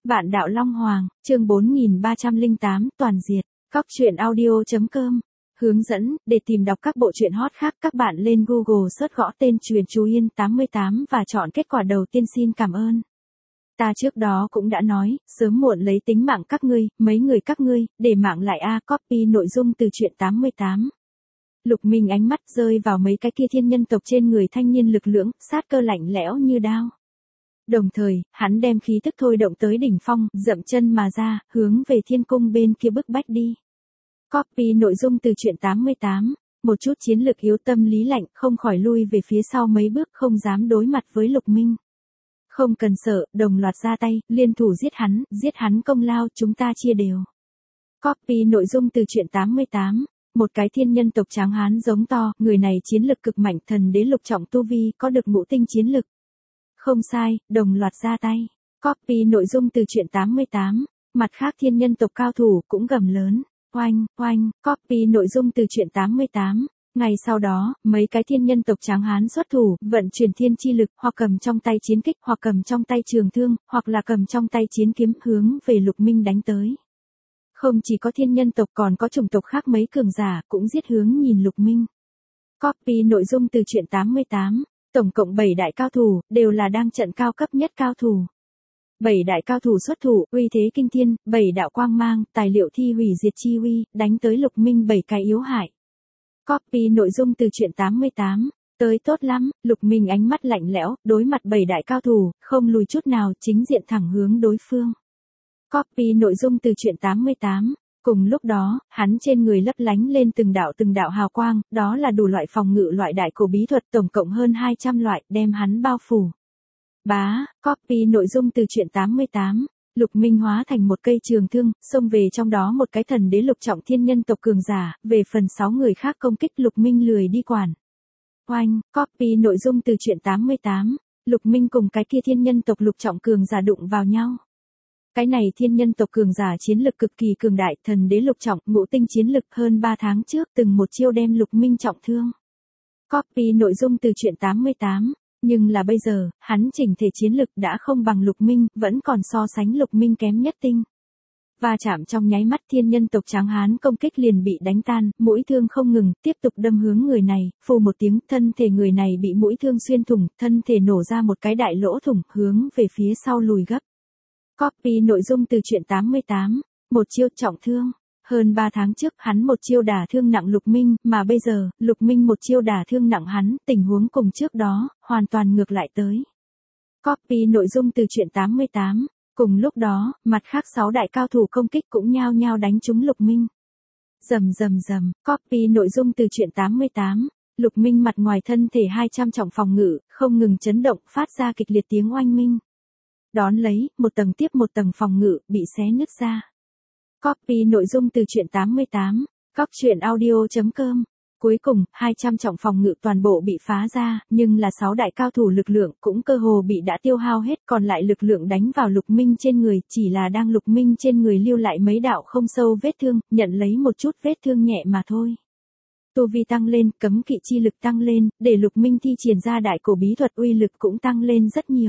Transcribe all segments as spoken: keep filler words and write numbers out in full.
Vạn đạo Long Hoàng, chương bốn nghìn ba trăm lẻ tám, toàn diệt. Cóc truyện audio chấm com. Hướng dẫn, để tìm đọc các bộ truyện hot khác các bạn lên Google search gõ tên Truyện Chú Yên tám mươi tám và chọn kết quả đầu tiên. Xin cảm ơn. Ta trước đó cũng đã nói, sớm muộn lấy tính mạng các ngươi, mấy người các ngươi, để mạng lại a. Copy nội dung từ truyện tám mươi tám. Lục Minh ánh mắt rơi vào mấy cái kia thiên nhân tộc trên người thanh niên lực lưỡng, sát cơ lạnh lẽo như đao. Đồng thời, hắn đem khí tức thôi động tới đỉnh phong, dậm chân mà ra, hướng về thiên cung bên kia bức bách đi. Copy nội dung từ truyện tám mươi tám, một chút chiến lực yếu tâm lý lạnh, không khỏi lui về phía sau mấy bước, không dám đối mặt với Lục Minh. Không cần sợ, đồng loạt ra tay, liên thủ giết hắn, giết hắn công lao, chúng ta chia đều. Copy nội dung từ truyện tám mươi tám, một cái thiên nhân tộc tráng hán giống to, người này chiến lực cực mạnh, thần đế lục trọng tu vi, có được ngũ tinh chiến lực. Không sai, đồng loạt ra tay. Copy nội dung từ truyện tám mươi tám, mặt khác thiên nhân tộc cao thủ cũng gầm lớn, oanh, oanh. Copy nội dung từ truyện tám mươi tám. Ngày sau đó, mấy cái thiên nhân tộc tráng hán xuất thủ, vận chuyển thiên chi lực, hoặc cầm trong tay chiến kích, hoặc cầm trong tay trường thương, hoặc là cầm trong tay chiến kiếm, hướng về Lục Minh đánh tới. Không chỉ có thiên nhân tộc còn có chủng tộc khác mấy cường giả, cũng giết hướng nhìn Lục Minh. Copy nội dung từ truyện tám mươi tám. Tổng cộng bảy đại cao thủ, đều là đang trận cao cấp nhất cao thủ. bảy đại cao thủ xuất thủ, uy thế kinh thiên, bảy đạo quang mang, tài liệu thi hủy diệt chi uy, đánh tới Lục Minh bảy cái yếu hại. Copy nội dung từ truyện tám mươi tám, tới tốt lắm, Lục Minh ánh mắt lạnh lẽo, đối mặt bảy đại cao thủ, không lùi chút nào, chính diện thẳng hướng đối phương. Copy nội dung từ truyện tám mươi tám. Cùng lúc đó, hắn trên người lấp lánh lên từng đạo từng đạo hào quang, đó là đủ loại phòng ngự loại đại cổ bí thuật, tổng cộng hơn hai trăm loại, đem hắn bao phủ. Bá, copy nội dung từ truyện tám mươi tám, Lục Minh hóa thành một cây trường thương, xông về trong đó một cái thần đế lục trọng thiên nhân tộc cường giả, về phần sáu người khác công kích Lục Minh lười đi quản. Oanh, copy nội dung từ truyện tám mươi tám, Lục Minh cùng cái kia thiên nhân tộc lục trọng cường giả đụng vào nhau. Cái này thiên nhân tộc cường giả chiến lực cực kỳ cường đại, thần đế lục trọng, ngũ tinh chiến lực, hơn ba tháng trước từng một chiêu đem Lục Minh trọng thương. Copy nội dung từ truyện tám mươi tám, nhưng là bây giờ, hắn chỉnh thể chiến lực đã không bằng Lục Minh, vẫn còn so sánh Lục Minh kém nhất tinh. Va chạm trong nháy mắt thiên nhân tộc tráng hán công kích liền bị đánh tan, mũi thương không ngừng, tiếp tục đâm hướng người này, phù một tiếng, thân thể người này bị mũi thương xuyên thủng, thân thể nổ ra một cái đại lỗ thủng, hướng về phía sau lùi gấp. Copy nội dung từ truyện tám mươi tám, một chiêu trọng thương. Hơn ba tháng trước hắn một chiêu đả thương nặng Lục Minh, mà bây giờ, Lục Minh một chiêu đả thương nặng hắn, tình huống cùng trước đó, hoàn toàn ngược lại tới. Copy nội dung từ truyện tám mươi tám, cùng lúc đó, mặt khác sáu đại cao thủ công kích cũng nhao nhao đánh trúng Lục Minh. Rầm rầm rầm, copy nội dung từ truyện tám mươi tám, Lục Minh mặt ngoài thân thể hai trăm trọng phòng ngự, không ngừng chấn động, phát ra kịch liệt tiếng oanh minh. Đón lấy, một tầng tiếp một tầng phòng ngự, bị xé nứt ra. Copy nội dung từ truyện tám mươi tám, cóc truyện audio chấm com. Cuối cùng, hai trăm trọng phòng ngự toàn bộ bị phá ra, nhưng là sáu đại cao thủ lực lượng cũng cơ hồ bị đã tiêu hao hết, còn lại lực lượng đánh vào Lục Minh trên người, chỉ là đang Lục Minh trên người lưu lại mấy đạo không sâu vết thương, nhận lấy một chút vết thương nhẹ mà thôi. Tu vi tăng lên, cấm kỵ chi lực tăng lên, để Lục Minh thi triển ra đại cổ bí thuật uy lực cũng tăng lên rất nhiều.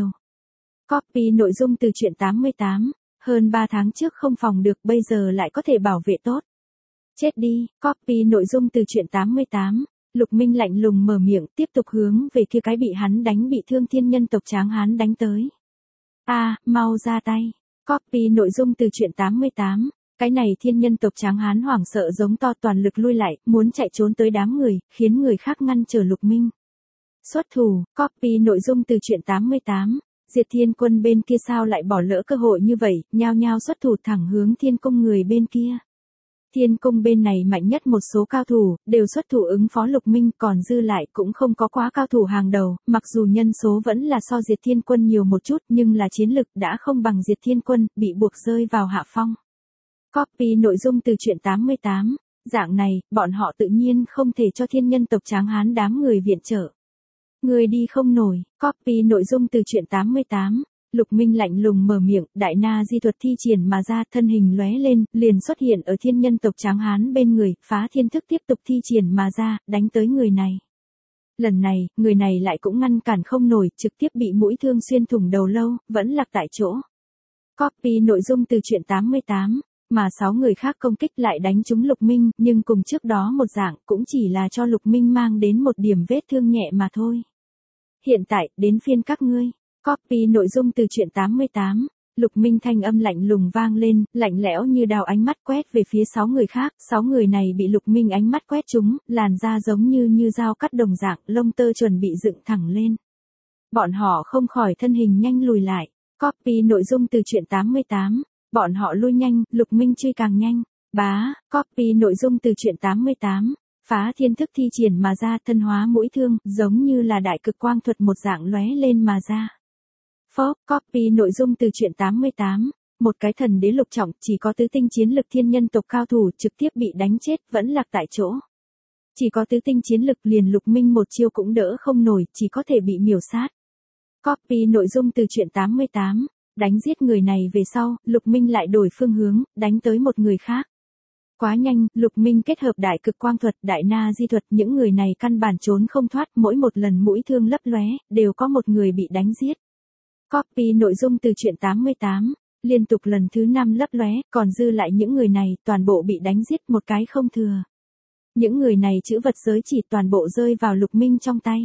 Copy nội dung từ truyện tám mươi tám, hơn ba tháng trước không phòng được, bây giờ lại có thể bảo vệ tốt. Chết đi, copy nội dung từ truyện tám mươi tám, Lục Minh lạnh lùng mở miệng, tiếp tục hướng về kia cái bị hắn đánh bị thương thiên nhân tộc tráng hán đánh tới. A, à, mau ra tay. Copy nội dung từ truyện tám mươi tám, cái này thiên nhân tộc tráng hán hoảng sợ giống to, toàn lực lui lại, muốn chạy trốn tới đám người, khiến người khác ngăn trở Lục Minh. Xuất thủ, copy nội dung từ truyện tám mươi tám. Diệt Thiên Quân bên kia sao lại bỏ lỡ cơ hội như vậy, nhao nhao xuất thủ thẳng hướng Thiên Cung người bên kia. Thiên Cung bên này mạnh nhất một số cao thủ, đều xuất thủ ứng phó Lục Minh, còn dư lại cũng không có quá cao thủ hàng đầu, mặc dù nhân số vẫn là so Diệt Thiên Quân nhiều một chút, nhưng là chiến lực đã không bằng Diệt Thiên Quân, bị buộc rơi vào hạ phong. Copy nội dung từ truyện tám mươi tám, dạng này, bọn họ tự nhiên không thể cho thiên nhân tộc tráng hán đám người viện trợ. Người đi không nổi, copy nội dung từ truyện tám mươi tám, Lục Minh lạnh lùng mở miệng, đại na di thuật thi triển mà ra, thân hình lóe lên, liền xuất hiện ở thiên nhân tộc tráng hán bên người, phá thiên thức tiếp tục thi triển mà ra, đánh tới người này. Lần này, người này lại cũng ngăn cản không nổi, trực tiếp bị mũi thương xuyên thủng đầu lâu, vẫn lạc tại chỗ. Copy nội dung từ truyện tám mươi tám, mà sáu người khác công kích lại đánh trúng Lục Minh, nhưng cùng trước đó một dạng, cũng chỉ là cho Lục Minh mang đến một điểm vết thương nhẹ mà thôi. Hiện tại, đến phiên các ngươi. Copy nội dung từ truyện tám mươi tám. Lục Minh thanh âm lạnh lùng vang lên, lạnh lẽo như đao, ánh mắt quét về phía sáu người khác, sáu người này bị Lục Minh ánh mắt quét trúng, làn da giống như như dao cắt đồng dạng, lông tơ chuẩn bị dựng thẳng lên. Bọn họ không khỏi thân hình nhanh lùi lại. Copy nội dung từ truyện tám mươi tám. Bọn họ lui nhanh, Lục Minh truy càng nhanh. Bá, copy nội dung từ truyện tám mươi tám. Phá thiên thức thi triển mà ra, thân hóa mũi thương, giống như là đại cực quang thuật một dạng lóe lên mà ra. Phốc, copy nội dung từ truyện tám mươi tám. Một cái thần đế lục trọng, chỉ có tứ tinh chiến lực thiên nhân tộc cao thủ trực tiếp bị đánh chết, vẫn lạc tại chỗ. Chỉ có tứ tinh chiến lực liền Lục Minh một chiêu cũng đỡ không nổi, chỉ có thể bị miểu sát. Copy nội dung từ truyện tám mươi tám. Đánh giết người này về sau, Lục Minh lại đổi phương hướng, đánh tới một người khác. Quá nhanh, Lục Minh kết hợp đại cực quang thuật, đại na di thuật, những người này căn bản trốn không thoát, mỗi một lần mũi thương lấp lóe, đều có một người bị đánh giết. Copy nội dung từ truyện tám mươi tám, liên tục lần thứ năm lấp lóe, còn dư lại những người này, toàn bộ bị đánh giết một cái không thừa. Những người này chữ vật giới chỉ toàn bộ rơi vào Lục Minh trong tay.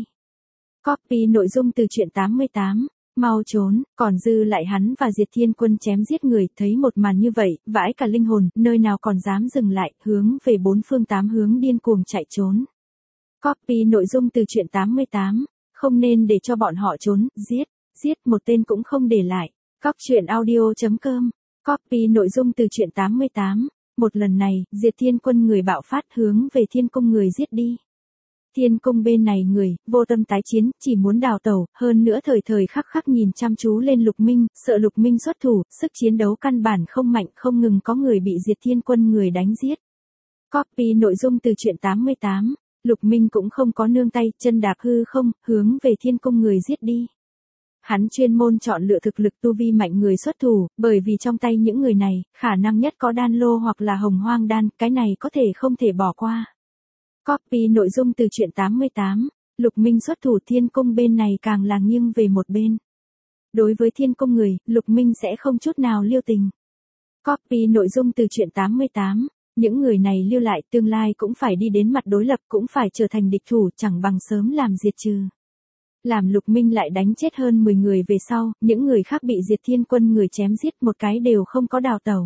Copy nội dung từ truyện tám mươi tám, mau trốn, còn dư lại hắn và Diệt Thiên Quân chém giết người, thấy một màn như vậy, vãi cả linh hồn, nơi nào còn dám dừng lại, hướng về bốn phương tám hướng điên cuồng chạy trốn. Copy nội dung từ truyện tám mươi tám, không nên để cho bọn họ trốn, giết, giết một tên cũng không để lại. Cóc truyện audio chấm com. Copy nội dung từ truyện tám mươi tám, một lần này, Diệt Thiên Quân người bạo phát hướng về Thiên Cung người giết đi. Thiên Cung bên này người, vô tâm tái chiến, chỉ muốn đào tẩu, hơn nữa thời thời khắc khắc nhìn chăm chú lên Lục Minh, sợ Lục Minh xuất thủ, sức chiến đấu căn bản không mạnh, không ngừng có người bị Diệt Thiên Quân người đánh giết. Copy nội dung từ truyện tám mươi tám, Lục Minh cũng không có nương tay, chân đạp hư không, hướng về Thiên Cung người giết đi. Hắn chuyên môn chọn lựa thực lực tu vi mạnh người xuất thủ, bởi vì trong tay những người này, khả năng nhất có đan lô hoặc là hồng hoang đan, cái này có thể không thể bỏ qua. Copy nội dung từ truyện tám mươi tám, Lục Minh xuất thủ, Thiên Cung bên này càng là nghiêng về một bên. Đối với Thiên Cung người, Lục Minh sẽ không chút nào lưu tình. Copy nội dung từ truyện tám mươi tám, những người này lưu lại tương lai cũng phải đi đến mặt đối lập, cũng phải trở thành địch thủ, chẳng bằng sớm làm diệt trừ. Làm Lục Minh lại đánh chết hơn mười người về sau, những người khác bị Diệt Thiên Quân người chém giết một cái đều không có đào tẩu.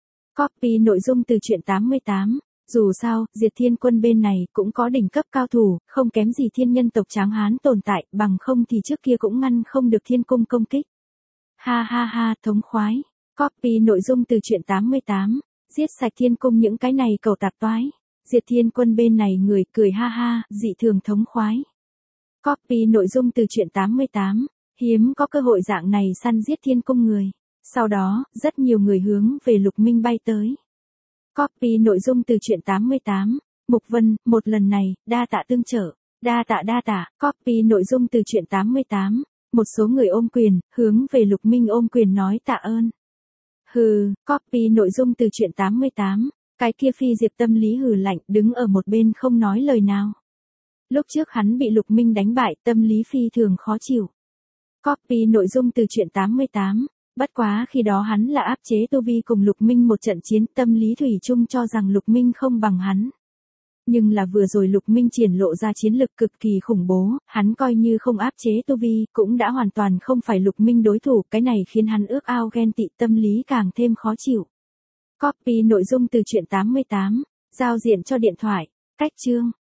Copy nội dung từ truyện tám mươi tám, dù sao, Diệt Thiên Quân bên này cũng có đỉnh cấp cao thủ, không kém gì thiên nhân tộc Tráng Hán tồn tại, bằng không thì trước kia cũng ngăn không được Thiên Cung công kích. Ha ha ha, thống khoái. Copy nội dung từ truyện tám mươi tám, giết sạch Thiên Cung những cái này cầu tạp toái. Diệt Thiên Quân bên này người cười ha ha, dị thường thống khoái. Copy nội dung từ truyện tám mươi tám, hiếm có cơ hội dạng này săn giết Thiên Cung người. Sau đó, rất nhiều người hướng về Lục Minh bay tới. Copy nội dung từ truyện tám mươi tám, Mục Vân, một lần này, đa tạ tương trợ, đa tạ đa tạ. Copy nội dung từ truyện tám mươi tám, một số người ôm quyền, hướng về Lục Minh ôm quyền nói tạ ơn. Hừ, copy nội dung từ truyện tám mươi tám, cái kia Phi Diệp tâm lý hừ lạnh, đứng ở một bên không nói lời nào. Lúc trước hắn bị Lục Minh đánh bại, tâm lý phi thường khó chịu. Copy nội dung từ truyện tám mươi tám, bất quá khi đó hắn là áp chế tu vi cùng Lục Minh một trận chiến, tâm lý thủy chung cho rằng Lục Minh không bằng hắn. Nhưng là vừa rồi Lục Minh triển lộ ra chiến lực cực kỳ khủng bố, hắn coi như không áp chế tu vi, cũng đã hoàn toàn không phải Lục Minh đối thủ, cái này khiến hắn ước ao ghen tị, tâm lý càng thêm khó chịu. Copy nội dung từ truyện tám mươi tám, giao diện cho điện thoại, cách chương.